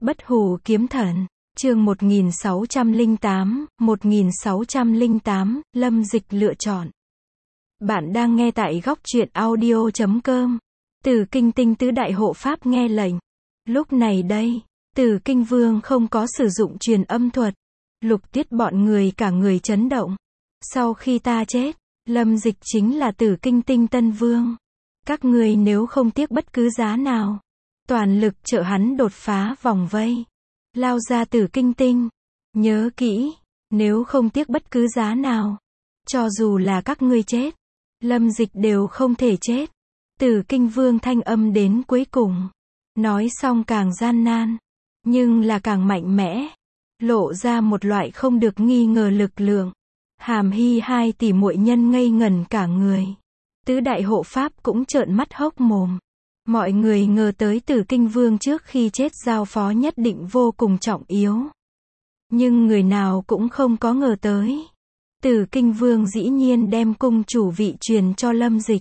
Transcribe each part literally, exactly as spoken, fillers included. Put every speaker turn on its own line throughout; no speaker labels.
Bất hủ kiếm thần, chương một nghìn sáu trăm lẻ tám, một nghìn sáu trăm lẻ tám, Lâm Dịch lựa chọn. Bạn đang nghe tại góc truyện audio chấm com. Từ Kinh Tinh tứ đại hộ pháp nghe lệnh. Lúc này đây, Từ Kinh Vương không có sử dụng truyền âm thuật. Lục Tiết bọn người cả người chấn động. Sau khi ta chết, Lâm Dịch chính là Tử Kinh Tinh Tân Vương. Các người nếu không tiếc bất cứ giá nào, toàn lực trợ hắn đột phá vòng vây, lao ra Tử Kinh Tinh. Nhớ kỹ, nếu không tiếc bất cứ giá nào, cho dù là các ngươi chết, Lâm Dịch đều không thể chết. Tử Kinh Vương thanh âm đến cuối cùng, nói xong càng gian nan, nhưng là càng mạnh mẽ, lộ ra một loại không được nghi ngờ lực lượng. Hàm Hy hai tỷ muội nhân ngây ngẩn cả người. Tứ đại hộ pháp cũng trợn mắt hốc mồm. Mọi người ngờ tới Tử Kinh Vương trước khi chết giao phó nhất định vô cùng trọng yếu. Nhưng người nào cũng không có ngờ tới. Tử Kinh Vương dĩ nhiên đem cung chủ vị truyền cho Lâm Dịch.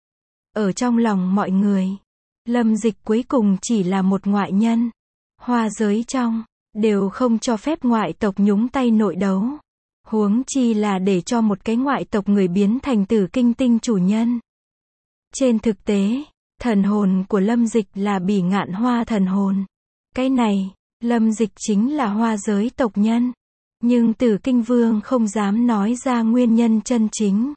Ở trong lòng mọi người, Lâm Dịch cuối cùng chỉ là một ngoại nhân. Hoa giới trong, đều không cho phép ngoại tộc nhúng tay nội đấu. Huống chi là để cho một cái ngoại tộc người biến thành Tử Kinh Tinh chủ nhân. Trên thực tế, thần hồn của Lâm Dịch là Bỉ Ngạn Hoa thần hồn. Cái này, Lâm Dịch chính là hoa giới tộc nhân. Nhưng Tử Kinh Vương không dám nói ra nguyên nhân chân chính.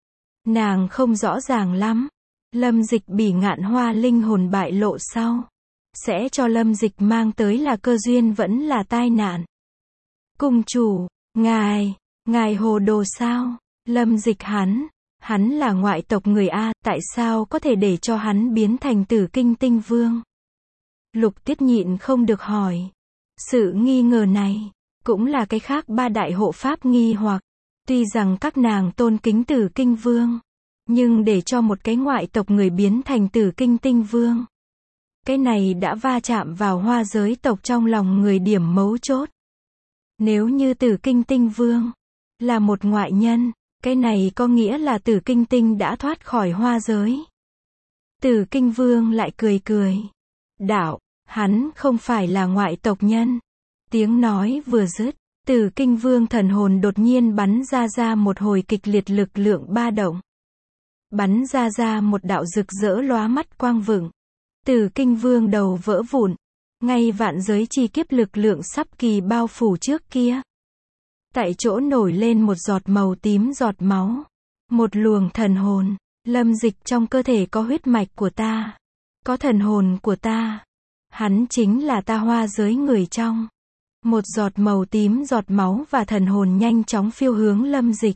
Nàng không rõ ràng lắm. Lâm Dịch Bỉ Ngạn Hoa linh hồn bại lộ sau, sẽ cho Lâm Dịch mang tới là cơ duyên vẫn là tai nạn. Cung chủ, ngài, ngài hồ đồ sao? Lâm Dịch hắn, hắn là ngoại tộc người A, tại sao có thể để cho hắn biến thành Tử Kinh Tinh Vương? Lục Tiết nhịn không được hỏi. Sự nghi ngờ này, cũng là cái khác ba đại hộ pháp nghi hoặc. Tuy rằng các nàng tôn kính Tử Kinh Vương, nhưng để cho một cái ngoại tộc người biến thành Tử Kinh Tinh Vương, cái này đã va chạm vào hoa giới tộc trong lòng người điểm mấu chốt. Nếu như Tử Kinh Tinh Vương là một ngoại nhân, cái này có nghĩa là Tử Kinh Tinh đã thoát khỏi hoa giới. Tử Kinh Vương lại cười cười. Đạo, hắn không phải là ngoại tộc nhân. Tiếng nói vừa dứt, Tử Kinh Vương thần hồn đột nhiên bắn ra ra một hồi kịch liệt lực lượng ba động. Bắn ra ra một đạo rực rỡ lóa mắt quang vựng. Tử Kinh Vương đầu vỡ vụn. Ngay vạn giới chi kiếp lực lượng sắp kỳ bao phủ trước kia. Tại chỗ nổi lên một giọt màu tím giọt máu. Một luồng thần hồn. Lâm Dịch trong cơ thể có huyết mạch của ta. Có thần hồn của ta. Hắn chính là ta hoa giới người trong. Một giọt màu tím giọt máu và thần hồn nhanh chóng phiêu hướng Lâm Dịch.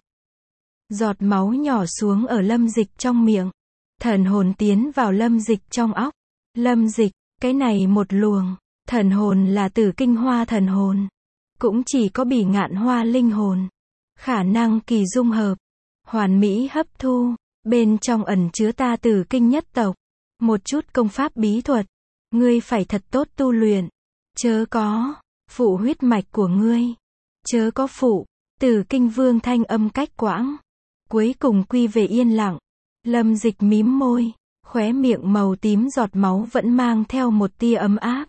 Giọt máu nhỏ xuống ở Lâm Dịch trong miệng. Thần hồn tiến vào Lâm Dịch trong óc. Lâm Dịch, cái này một luồng. Thần hồn là Tử Kinh Hoa thần hồn. Cũng chỉ có Bỉ Ngạn Hoa linh hồn. Khả năng kỳ dung hợp. Hoàn mỹ hấp thu. Bên trong ẩn chứa ta Tử Kinh nhất tộc. Một chút công pháp bí thuật. Ngươi phải thật tốt tu luyện. Chớ có phụ huyết mạch của ngươi. Chớ có phụ. Tử Kinh Vương thanh âm cách quãng. Cuối cùng quy về yên lặng. Lâm Dịch mím môi. Khóe miệng màu tím giọt máu vẫn mang theo một tia ấm áp.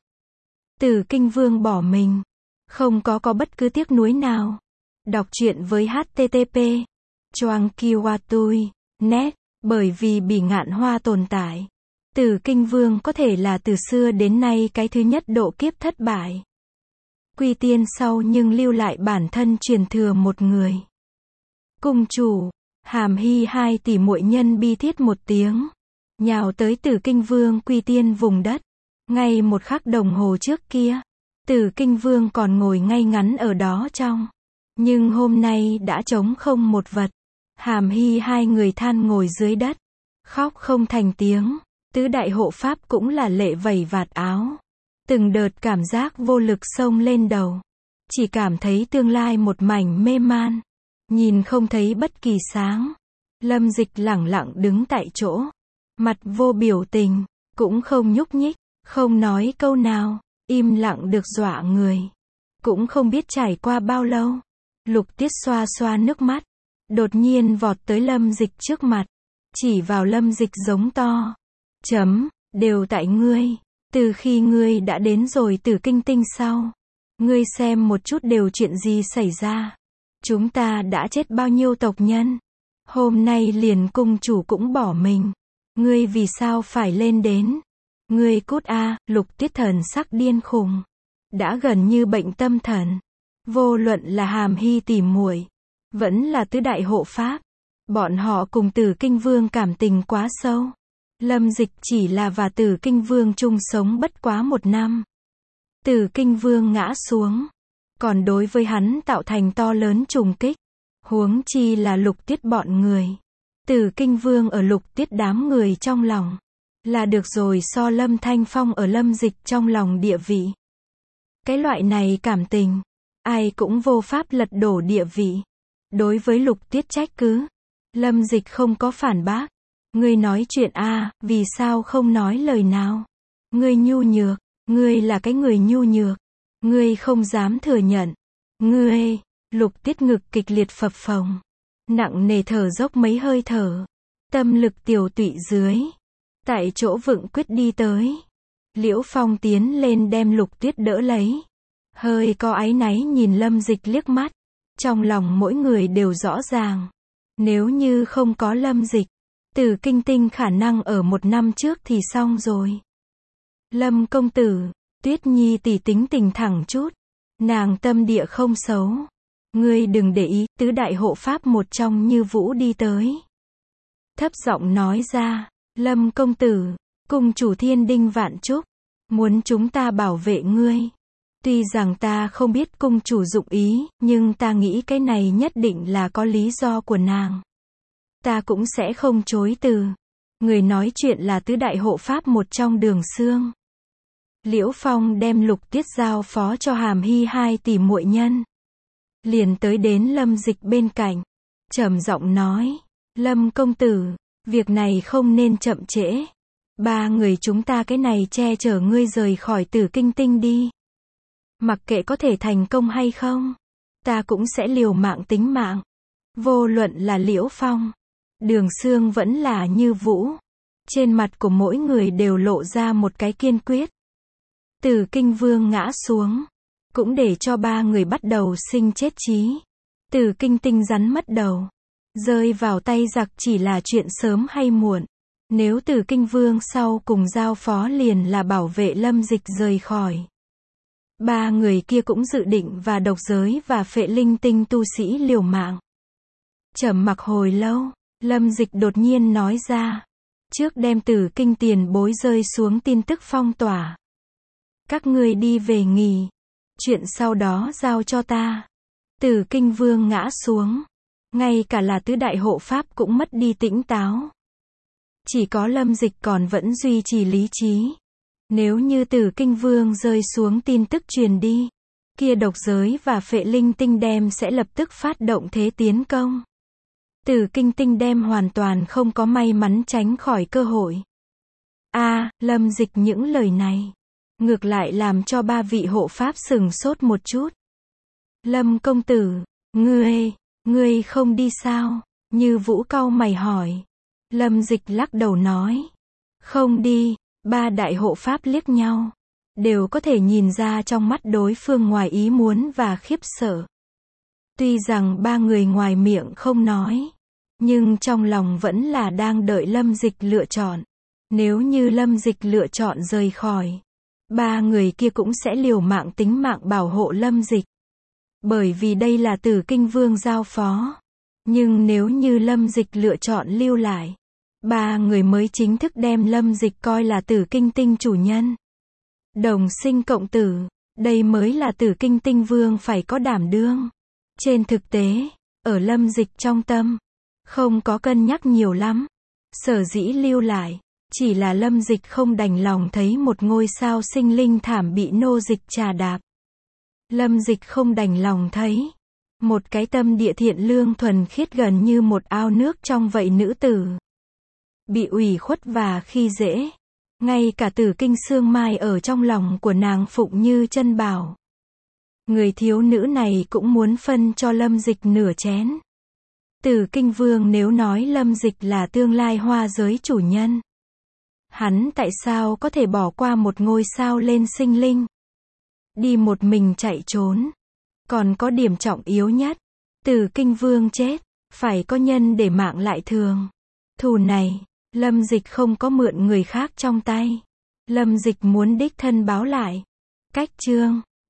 Tử Kinh Vương bỏ mình. Không có có bất cứ tiếc nuối nào. Đọc truyện với hát tê tê pê. Choang Kiwatui. Net. Bởi vì Bỉ Ngạn Hoa tồn tại. Tử Kinh Vương có thể là từ xưa đến nay cái thứ nhất độ kiếp thất bại. Quy tiên sau nhưng lưu lại bản thân truyền thừa một người. Cung chủ. Hàm Hy hai tỷ muội nhân bi thiết một tiếng. Nhào tới Tử Kinh Vương quy tiên vùng đất. Ngay một khắc đồng hồ trước kia, Tử Kinh Vương còn ngồi ngay ngắn ở đó trong. Nhưng hôm nay đã trống không một vật. Hàm Hy hai người than ngồi dưới đất. Khóc không thành tiếng. Tứ đại hộ pháp cũng là lệ vẩy vạt áo. Từng đợt cảm giác vô lực xông lên đầu. Chỉ cảm thấy tương lai một mảnh mê man. Nhìn không thấy bất kỳ sáng. Lâm Dịch lẳng lặng đứng tại chỗ. Mặt vô biểu tình. Cũng không nhúc nhích. Không nói câu nào. Im lặng được dọa người. Cũng không biết trải qua bao lâu. Lục Tiết xoa xoa nước mắt. Đột nhiên vọt tới Lâm Dịch trước mặt. Chỉ vào Lâm Dịch giống to. Chấm, đều tại ngươi. Từ khi ngươi đã đến rồi Tử Kinh Tinh sau, ngươi xem một chút đều chuyện gì xảy ra. Chúng ta đã chết bao nhiêu tộc nhân. Hôm nay liền cung chủ cũng bỏ mình. Ngươi vì sao phải lên đến? Ngươi cút a, Lục Tuyết thần sắc điên khùng. Đã gần như bệnh tâm thần. Vô luận là Hàm Hy tỷ muội, vẫn là tứ đại hộ pháp. Bọn họ cùng Tử Kinh Vương cảm tình quá sâu. Lâm Dịch chỉ là và Tử Kinh Vương chung sống bất quá một năm. Tử Kinh Vương ngã xuống, còn đối với hắn tạo thành to lớn trùng kích. Huống chi là Lục Tuyết bọn người. Tử Kinh Vương ở Lục Tuyết đám người trong lòng, là được rồi so Lâm Thanh Phong ở Lâm Dịch trong lòng địa vị. Cái loại này cảm tình, ai cũng vô pháp lật đổ địa vị. Đối với Lục Tuyết trách cứ, Lâm Dịch không có phản bác. Ngươi nói chuyện a, vì sao không nói lời nào? Ngươi nhu nhược, ngươi là cái người nhu nhược. Ngươi không dám thừa nhận. Ngươi, Lục Tuyết ngực kịch liệt phập phồng, nặng nề thở dốc mấy hơi thở, tâm lực tiểu tụy dưới, tại chỗ vựng quyết đi tới. Liễu Phong tiến lên đem Lục Tuyết đỡ lấy, hơi có áy náy nhìn Lâm Dịch liếc mắt. Trong lòng mỗi người đều rõ ràng, nếu như không có Lâm Dịch, Tử Kinh Tinh khả năng ở một năm trước thì xong rồi. Lâm công tử, Tuyết Nhi tỷ tính tình thẳng chút, nàng tâm địa không xấu. Ngươi đừng để ý. Tứ đại hộ pháp một trong Như Vũ đi tới, thấp giọng nói ra, Lâm công tử, cung chủ thiên đinh vạn chúc, muốn chúng ta bảo vệ ngươi. Tuy rằng ta không biết cung chủ dụng ý, nhưng ta nghĩ cái này nhất định là có lý do của nàng. Ta cũng sẽ không chối từ. Người nói chuyện là tứ đại hộ pháp một trong Đường Xương. Liễu Phong đem Lục Tuyết giao phó cho Hàm Hy hai tỷ muội nhân, liền tới đến Lâm Dịch bên cạnh, trầm giọng nói, Lâm công tử, việc này không nên chậm trễ. Ba người chúng ta cái này che chở ngươi rời khỏi Tử Kinh Tinh đi. Mặc kệ có thể thành công hay không, ta cũng sẽ liều mạng tính mạng. Vô luận là Liễu Phong, Đường Xương vẫn là Như Vũ, trên mặt của mỗi người đều lộ ra một cái kiên quyết. Tử Kinh Vương ngã xuống, cũng để cho ba người bắt đầu sinh chết chí. Tử Kinh Tinh rắn mất đầu, rơi vào tay giặc chỉ là chuyện sớm hay muộn. Nếu Tử Kinh Vương sau cùng giao phó liền là bảo vệ Lâm Dịch rời khỏi. Ba người kia cũng dự định và độc giới và phệ linh tinh tu sĩ liều mạng. Trầm mặc hồi lâu, Lâm Dịch đột nhiên nói ra, trước đem Tử Kinh tiền bối rơi xuống tin tức phong tỏa. Các ngươi đi về nghỉ, chuyện sau đó giao cho ta. Tử Kinh Vương ngã xuống, ngay cả là tứ đại hộ pháp cũng mất đi tĩnh táo. Chỉ có Lâm Dịch còn vẫn duy trì lý trí. Nếu như Tử Kinh Vương rơi xuống tin tức truyền đi, kia độc giới và phệ linh tinh đem sẽ lập tức phát động thế tiến công. Tử Kinh Tinh đem hoàn toàn không có may mắn tránh khỏi cơ hội. A, à, Lâm Dịch những lời này, ngược lại làm cho ba vị hộ pháp sừng sốt một chút. Lâm công tử, ngươi, ngươi không đi sao? Như Vũ cau mày hỏi. Lâm Dịch lắc đầu nói, không đi. Ba đại hộ pháp liếc nhau, đều có thể nhìn ra trong mắt đối phương ngoài ý muốn và khiếp sợ. Tuy rằng ba người ngoài miệng không nói, nhưng trong lòng vẫn là đang đợi Lâm Dịch lựa chọn. Nếu như Lâm Dịch lựa chọn rời khỏi, ba người kia cũng sẽ liều mạng tính mạng bảo hộ Lâm Dịch. Bởi vì đây là Tử Kinh Vương giao phó. Nhưng nếu như Lâm Dịch lựa chọn lưu lại, ba người mới chính thức đem Lâm Dịch coi là Tử Kinh Tinh chủ nhân. Đồng sinh cộng tử, đây mới là Tử Kinh Tinh Vương phải có đảm đương. Trên thực tế, ở Lâm Dịch trong tâm, không có cân nhắc nhiều lắm. Sở dĩ lưu lại, chỉ là Lâm Dịch không đành lòng thấy một ngôi sao sinh linh thảm bị nô dịch trà đạp. Lâm Dịch không đành lòng thấy một cái tâm địa thiện lương thuần khiết gần như một ao nước trong vậy nữ tử bị ủy khuất và khi dễ. Ngay cả Tử Kinh Sương Mai ở trong lòng của nàng phụng như chân bảo. Người thiếu nữ này cũng muốn phân cho Lâm Dịch nửa chén. Tử Kinh Vương nếu nói Lâm Dịch là tương lai hoa giới chủ nhân, Hắn tại sao có thể bỏ qua một ngôi sao lên sinh linh? Đi một mình chạy trốn. Còn có điểm trọng yếu nhất. Từ Kinh Vương chết, phải có nhân để mạng lại thường. Thù này, Lâm Dịch không có mượn người khác trong tay. Lâm Dịch muốn đích thân báo lại. Cách chương